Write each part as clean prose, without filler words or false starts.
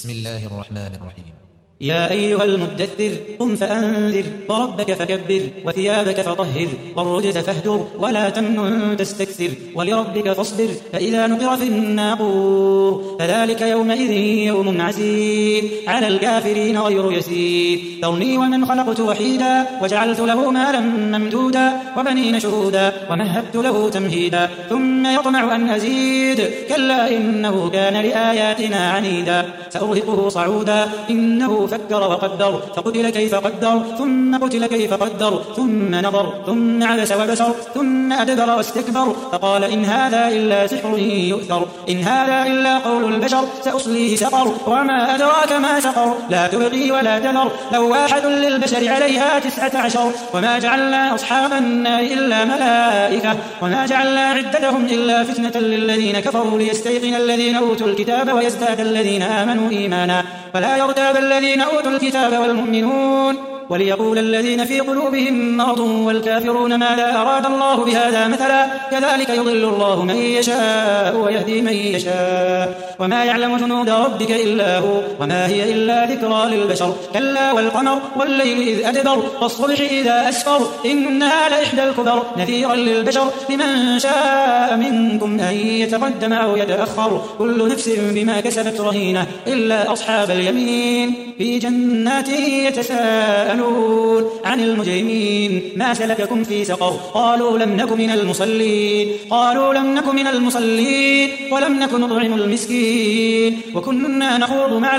بسم الله الرحمن الرحيم. يا أيها المدثر قم فأنذر وربك فكبر وثيابك فطهر والرجز فاهجر ولا تمنن تستكثر ولربك فاصبر فإذا نقر في الناقور فذلك يومئذ يوم عسير على الكافرين غير يسير ذرني ومن خلقت وحيدا وجعلت له مالا ممدودا وبنين شهودا ومهدت له تمهيدا ثم يطمع أن أزيد كلا إنه كان لآياتنا عنيدا سأرهقه صعودا إنه فكر وقدر فقتل كيف قدر ثم قتل كيف قدر ثم نظر ثم عبس وبسر ثم أدبر واستكبر فقال إن هذا إلا سحر يؤثر إن هذا إلا قول البشر سأصليه سقر وما أدراك ما سقر لا تبقي ولا تذر لواحة للبشر عليها 19 وما جعلنا أصحاب النار إلا ملائكة وما جعلنا عدتهم إلا فتنة للذين كفروا ليستيقن الذين أوتوا الكتاب ويزداد الذين آمنوا إيمانا ولا يرتاب الذين أوتوا الكتاب والمؤمنون وليقول الذين في قلوبهم مرض والكافرون ماذا أراد الله بهذا مثلا كذلك يضل الله من يشاء ويهدي من يشاء وما يعلم جنود ربك إلا هو وما هي إلا ذكرى للبشر كلا والقمر والليل إذ أدبر والصبح إذا أسفر إنها لإحدى الكبر نذيرا للبشر لمن شاء منكم أن يتقدم أو يتأخر كل نفس بما كسبت رهينة إلا أصحاب اليمين في جنات يتساءلون عن المجرمين ما سلككم في سقر قالوا لم نك من المصلين قالوا لم نك من المصلين ولم نك نطعم المسكين وكنا نخوض مع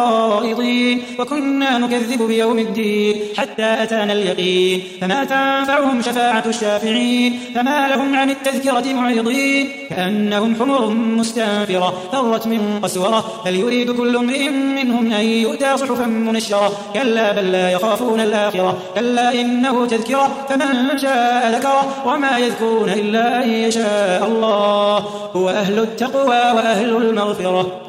الخائضين وكنا نكذب بيوم الدين حتى أتانا اليقين فما تنفعهم شفاعة الشافعين فما لهم عن التذكرة معرضين كأنهم حمر مستنفرة فرت من قسورة بل يريد كل امرئ منهم أن يؤتى صحفا منشرة كلا بل لا يخافون الآخرة كلا إنه تذكرة فمن شاء ذكره وما يذكرون إلا أن يشاء الله هو أهل التقوى وأهل المغفرة